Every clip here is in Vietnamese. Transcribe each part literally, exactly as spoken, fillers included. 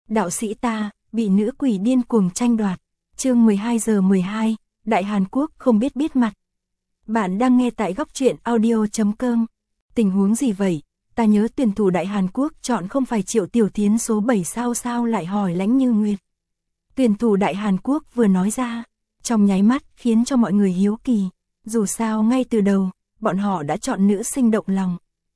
đạo sĩ ta, bị nữ quỷ điên cuồng tranh đoạt. Chương mười hai giờ mười hai, Đại Hàn Quốc không biết biết mặt. Bạn đang nghe tại góc truyện audio chấm com. Tình huống gì vậy? Ta nhớ tuyển thủ Đại Hàn Quốc chọn không phải Triệu Tiểu Thiến số bảy sao sao lại hỏi Lãnh Như Nguyệt. Tuyển thủ Đại Hàn Quốc vừa nói ra, trong nháy mắt khiến cho mọi người hiếu kỳ. Dù sao ngay từ đầu, bọn họ đã chọn nữ sinh động lòng.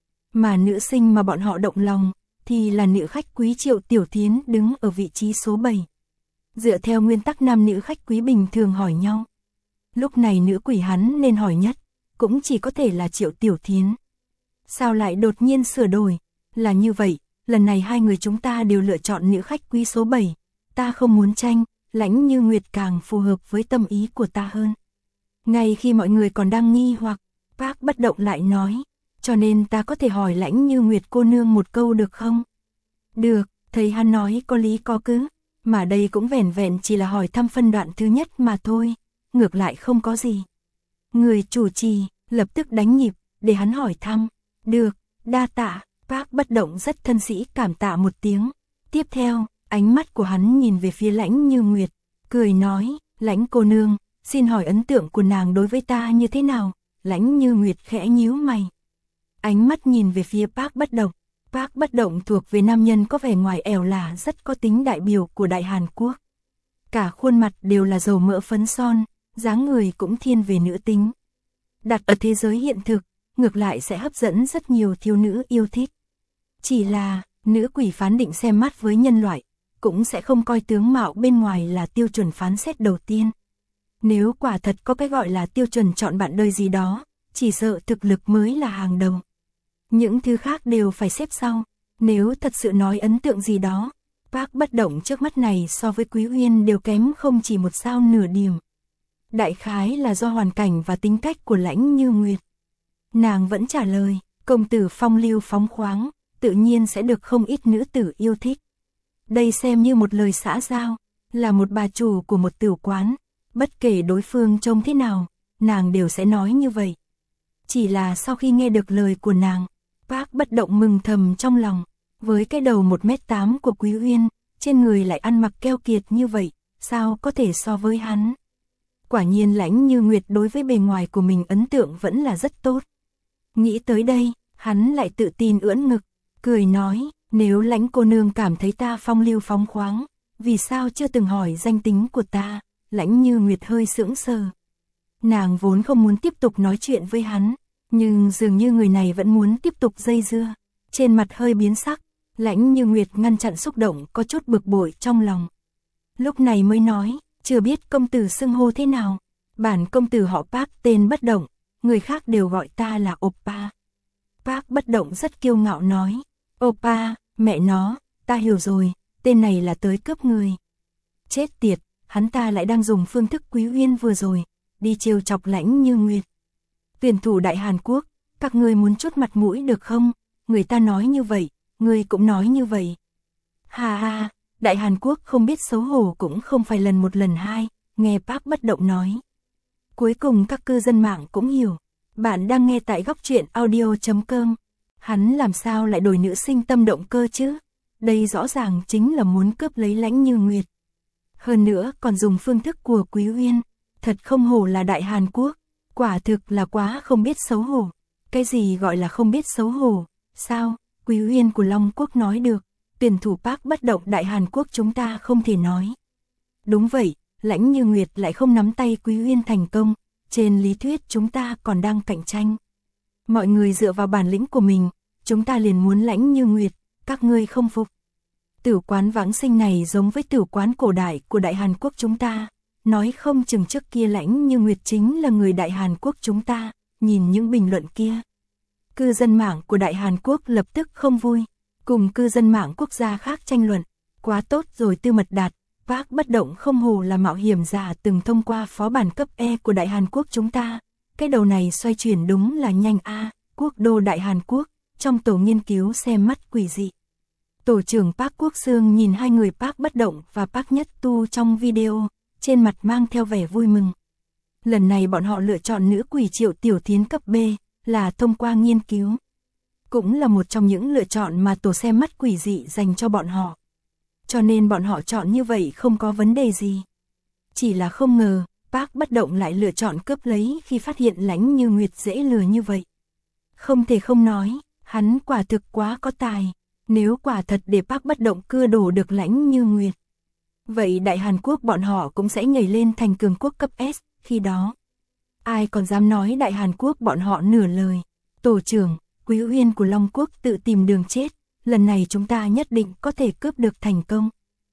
Mà nữ sinh mà bọn họ động lòng, thì là nữ khách quý Triệu Tiểu Thiến đứng ở vị trí số bảy. Dựa theo nguyên tắc nam nữ khách quý bình thường hỏi nhau. Lúc này nữ quỷ hắn nên hỏi nhất, cũng chỉ có thể là Triệu Tiểu Thiến. Sao lại đột nhiên sửa đổi? Là như vậy, lần này hai người chúng ta đều lựa chọn nữ khách quý số bảy. Ta không muốn tranh, Lãnh Như Nguyệt càng phù hợp với tâm ý của ta hơn. Ngay khi mọi người còn đang nghi hoặc, Park Bất Động lại nói, cho nên ta có thể hỏi Lãnh Như Nguyệt cô nương một câu được không? Được, thấy hắn nói có lý có cứ, mà đây cũng vẻn vẹn chỉ là hỏi thăm phân đoạn thứ nhất mà thôi, ngược lại không có gì. Người chủ trì, lập tức đánh nhịp, để hắn hỏi thăm. Được, đa tạ, Park Bất Động rất thân sĩ cảm tạ một tiếng. Tiếp theo, ánh mắt của hắn nhìn về phía Lãnh Như Nguyệt, cười nói, Lãnh cô nương, xin hỏi ấn tượng của nàng đối với ta như thế nào? Lãnh Như Nguyệt khẽ nhíu mày. Ánh mắt nhìn về phía Park Bất Động. Park Bất Động thuộc về nam nhân có vẻ ngoài ẻo lả rất có tính đại biểu của Đại Hàn Quốc. Cả khuôn mặt đều là dầu mỡ phấn son, dáng người cũng thiên về nữ tính. Đặt ở thế giới hiện thực, ngược lại sẽ hấp dẫn rất nhiều thiếu nữ yêu thích. Chỉ là, nữ quỷ phán định xem mắt với nhân loại, cũng sẽ không coi tướng mạo bên ngoài là tiêu chuẩn phán xét đầu tiên. Nếu quả thật có cái gọi là tiêu chuẩn chọn bạn đời gì đó, chỉ sợ thực lực mới là hàng đầu. Những thứ khác đều phải xếp sau. Nếu thật sự nói ấn tượng gì đó, Park Bất Động trước mắt này so với Quý Uyên đều kém không chỉ một sao nửa điểm. Đại khái là do hoàn cảnh và tính cách của Lãnh Như Nguyệt. Nàng vẫn trả lời, công tử phong lưu phóng khoáng, tự nhiên sẽ được không ít nữ tử yêu thích. Đây xem như một lời xã giao, là một bà chủ của một tửu quán, bất kể đối phương trông thế nào, nàng đều sẽ nói như vậy. Chỉ là sau khi nghe được lời của nàng, Park Bất Động mừng thầm trong lòng, với cái đầu một mét tám của Quý Uyên, trên người lại ăn mặc keo kiệt như vậy, sao có thể so với hắn. Quả nhiên Lãnh Như Nguyệt đối với bề ngoài của mình ấn tượng vẫn là rất tốt. Nghĩ tới đây, hắn lại tự tin ưỡn ngực, cười nói, nếu Lãnh cô nương cảm thấy ta phong lưu phóng khoáng, vì sao chưa từng hỏi danh tính của ta? Lãnh Như Nguyệt hơi sững sờ. Nàng vốn không muốn tiếp tục nói chuyện với hắn, nhưng dường như người này vẫn muốn tiếp tục dây dưa. Trên mặt hơi biến sắc, Lãnh Như Nguyệt ngăn chặn xúc động có chút bực bội trong lòng. Lúc này mới nói, chưa biết công tử xưng hô thế nào. Bản công tử họ Park tên Bất Động, người khác đều gọi ta là Oppa. Park Bất Động rất kiêu ngạo nói, Oppa, mẹ nó, ta hiểu rồi, tên này là tới cướp người. Chết tiệt, hắn ta lại đang dùng phương thức Quý Uyên vừa rồi, đi trêu chọc Lãnh Như Nguyệt. Tuyển thủ Đại Hàn Quốc, các ngươi muốn chút mặt mũi được không? Người ta nói như vậy, ngươi cũng nói như vậy. Hà hà, Đại Hàn Quốc không biết xấu hổ cũng không phải lần một lần hai, nghe Park Bất Động nói. Cuối cùng các cư dân mạng cũng hiểu. Bạn đang nghe tại góc truyện audio chấm com. Hắn làm sao lại đổi nữ sinh tâm động cơ chứ? Đây rõ ràng chính là muốn cướp lấy Lãnh Như Nguyệt. Hơn nữa còn dùng phương thức của Quý Uyên. Thật không hổ là Đại Hàn Quốc. Quả thực là quá không biết xấu hổ. Cái gì gọi là không biết xấu hổ? Sao? Quý Uyên của Long Quốc nói được. Tuyển thủ Park Bất Động Đại Hàn Quốc chúng ta không thể nói. Đúng vậy, Lãnh Như Nguyệt lại không nắm tay Quý Uyên thành công. Trên lý thuyết chúng ta còn đang cạnh tranh. Mọi người dựa vào bản lĩnh của mình, chúng ta liền muốn Lãnh Như Nguyệt, các ngươi không phục. Tửu quán vãng sinh này giống với tửu quán cổ đại của Đại Hàn Quốc chúng ta. Nói không chừng trước kia Lãnh Như Nguyệt chính là người Đại Hàn Quốc chúng ta, nhìn những bình luận kia. Cư dân mạng của Đại Hàn Quốc lập tức không vui, cùng cư dân mạng quốc gia khác tranh luận. Quá tốt rồi Tư Mật Đạt, Park Bất Động không hồ là mạo hiểm giả từng thông qua phó bản cấp E của Đại Hàn Quốc chúng ta. Cái đầu này xoay chuyển đúng là nhanh a. Quốc đô Đại Hàn Quốc, trong tổ nghiên cứu xem mắt quỷ dị. Tổ trưởng Park Quốc Sương nhìn hai người Park Bất Động và Park Nhất Tu trong video, trên mặt mang theo vẻ vui mừng. Lần này bọn họ lựa chọn nữ quỷ Triệu Tiểu Thiến cấp B, là thông qua nghiên cứu. Cũng là một trong những lựa chọn mà tổ xem mắt quỷ dị dành cho bọn họ. cho nên bọn họ chọn như vậy không có vấn đề gì. Chỉ là không ngờ, Park Bất Động lại lựa chọn cướp lấy khi phát hiện Lãnh Như Nguyệt dễ lừa như vậy. Không thể không nói, hắn quả thực quá có tài, nếu quả thật để Park Bất Động cưa đổ được Lãnh Như Nguyệt. Vậy Đại Hàn Quốc bọn họ cũng sẽ nhảy lên thành cường quốc cấp S, khi đó. Ai còn dám nói Đại Hàn Quốc bọn họ nửa lời. Tổ trưởng, Quý Uyên của Long Quốc tự tìm đường chết, lần này chúng ta nhất định có thể cướp được thành công.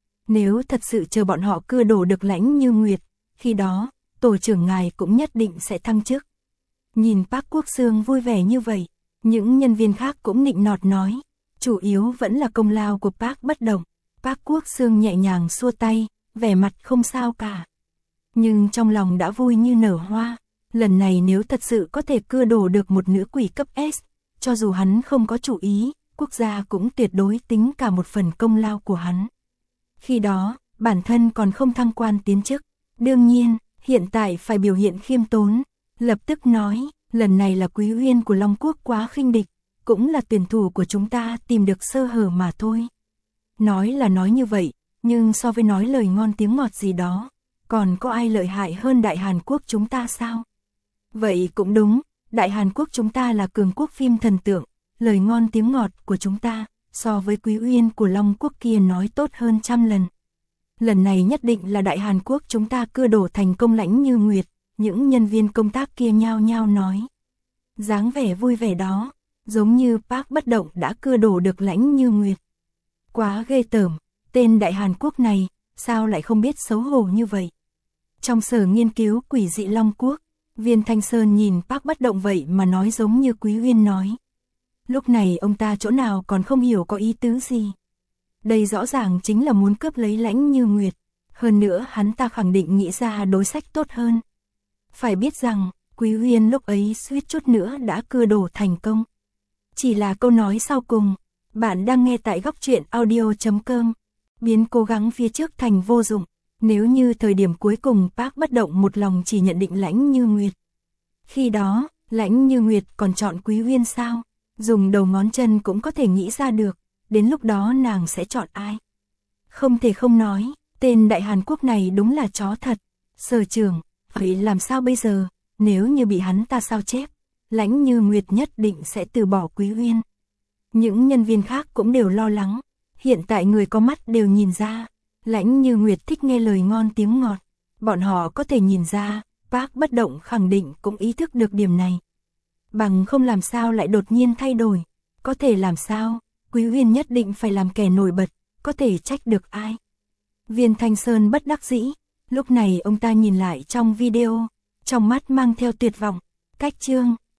Nếu thật sự chờ bọn họ cưa đổ được Lãnh Như Nguyệt, khi đó, tổ trưởng ngài cũng nhất định sẽ thăng chức. Nhìn Park Quốc Sương vui vẻ như vậy, những nhân viên khác cũng nịnh nọt nói, chủ yếu vẫn là công lao của Park Bất Động. Park Quốc Sương nhẹ nhàng xua tay, vẻ mặt không sao cả. Nhưng trong lòng đã vui như nở hoa, lần này nếu thật sự có thể cưa đổ được một nữ quỷ cấp S, cho dù hắn không có chủ ý, quốc gia cũng tuyệt đối tính cả một phần công lao của hắn. Khi đó, bản thân còn không thăng quan tiến chức, đương nhiên, hiện tại phải biểu hiện khiêm tốn, lập tức nói, lần này là Quý Uyên của Long Quốc quá khinh địch, cũng là tuyển thủ của chúng ta tìm được sơ hở mà thôi. Nói là nói như vậy, nhưng so với nói lời ngon tiếng ngọt gì đó, còn có ai lợi hại hơn Đại Hàn Quốc chúng ta sao? Vậy cũng đúng, Đại Hàn Quốc chúng ta là cường quốc phim thần tượng, lời ngon tiếng ngọt của chúng ta, so với Quý Uyên của Long Quốc kia nói tốt hơn trăm lần. Lần này nhất định là Đại Hàn Quốc chúng ta cưa đổ thành công Lãnh Như Nguyệt, những nhân viên công tác kia nhao nhao nói. Dáng vẻ vui vẻ đó, giống như Park Bất Động đã cưa đổ được Lãnh Như Nguyệt. Quá ghê tởm, tên Đại Hàn Quốc này, sao lại không biết xấu hổ như vậy? Trong sở nghiên cứu quỷ dị Long Quốc, Viên Thanh Sơn nhìn Park Bất Động vậy mà nói giống như Quý Uyên nói. Lúc này ông ta chỗ nào còn không hiểu có ý tứ gì. Đây rõ ràng chính là muốn cướp lấy Lãnh Như Nguyệt, hơn nữa hắn ta khẳng định nghĩ ra đối sách tốt hơn. Phải biết rằng, Quý Uyên lúc ấy suýt chút nữa đã cưa đổ thành công. Chỉ là câu nói sau cùng, bạn đang nghe tại góc truyện audio chấm com, biến cố gắng phía trước thành vô dụng, nếu như thời điểm cuối cùng Park Bất Động một lòng chỉ nhận định Lãnh Như Nguyệt. Khi đó, Lãnh Như Nguyệt còn chọn Quý Uyên sao? Dùng đầu ngón chân cũng có thể nghĩ ra được, đến lúc đó nàng sẽ chọn ai? Không thể không nói, tên Đại Hàn Quốc này đúng là chó thật. Sở trưởng, vậy làm sao bây giờ, nếu như bị hắn ta sao chép, Lãnh Như Nguyệt nhất định sẽ từ bỏ Quý Uyên. Những nhân viên khác cũng đều lo lắng, hiện tại người có mắt đều nhìn ra, Lãnh Như Nguyệt thích nghe lời ngon tiếng ngọt, bọn họ có thể nhìn ra, Park Bất Động khẳng định cũng ý thức được điểm này. Bằng không làm sao lại đột nhiên thay đổi, có thể làm sao, Quý Uyên nhất định phải làm kẻ nổi bật, có thể trách được ai. Viên Thanh Sơn bất đắc dĩ, lúc này ông ta nhìn lại trong video, trong mắt mang theo tuyệt vọng, cách chương,